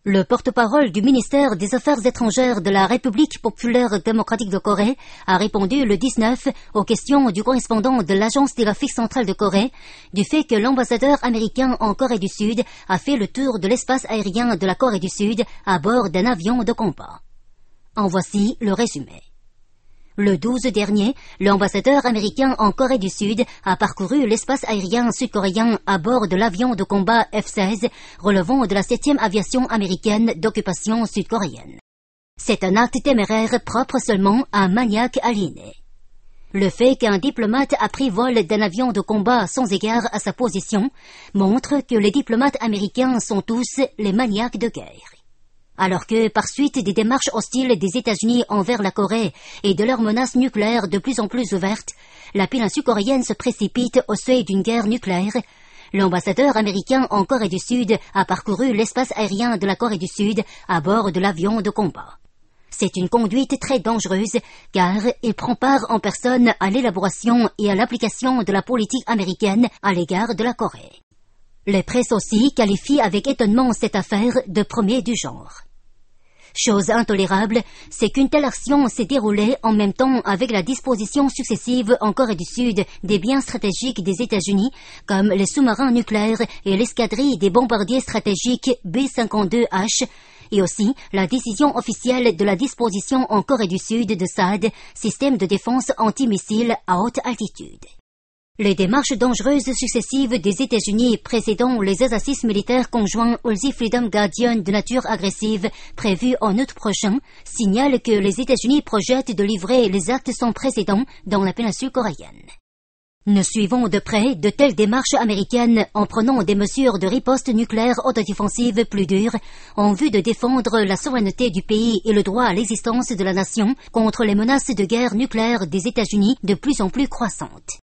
Le porte-parole du ministère des Affaires étrangères de la République populaire démocratique de Corée a répondu le 19 aux questions du correspondant de l'Agence télégraphique centrale de Corée du fait que l'ambassadeur américain en Corée du Sud a fait le tour de l'espace aérien de la Corée du Sud à bord d'un avion de combat. En voici le résumé. Le 12 dernier, l'ambassadeur américain en Corée du Sud a parcouru l'espace aérien sud-coréen à bord de l'avion de combat F-16 relevant de la 7e aviation américaine d'occupation sud-coréenne. C'est un acte téméraire propre seulement à un maniaque aliéné. Le fait qu'un diplomate a pris vol d'un avion de combat sans égard à sa position montre que les diplomates américains sont tous les maniaques de guerre. Alors que, par suite des démarches hostiles des États-Unis envers la Corée et de leurs menaces nucléaires de plus en plus ouvertes, la péninsule coréenne se précipite au seuil d'une guerre nucléaire, l'ambassadeur américain en Corée du Sud a parcouru l'espace aérien de la Corée du Sud à bord de l'avion de combat. C'est une conduite très dangereuse car il prend part en personne à l'élaboration et à l'application de la politique américaine à l'égard de la Corée. Les presses aussi qualifient avec étonnement cette affaire de premier du genre. Chose intolérable, c'est qu'une telle action s'est déroulée en même temps avec la disposition successive en Corée du Sud des biens stratégiques des États-Unis, comme les sous-marins nucléaires et l'escadrille des bombardiers stratégiques B-52H, et aussi la décision officielle de la disposition en Corée du Sud de THAAD, système de défense antimissile à haute altitude. Les démarches dangereuses successives des États-Unis précédant les exercices militaires conjoints Ulzi Freedom Guardian de nature agressive prévus en août prochain signalent que les États-Unis projettent de livrer les actes sans précédent dans la péninsule coréenne. Nous suivons de près de telles démarches américaines en prenant des mesures de riposte nucléaire autodéfensive plus dures en vue de défendre la souveraineté du pays et le droit à l'existence de la nation contre les menaces de guerre nucléaire des États-Unis de plus en plus croissantes.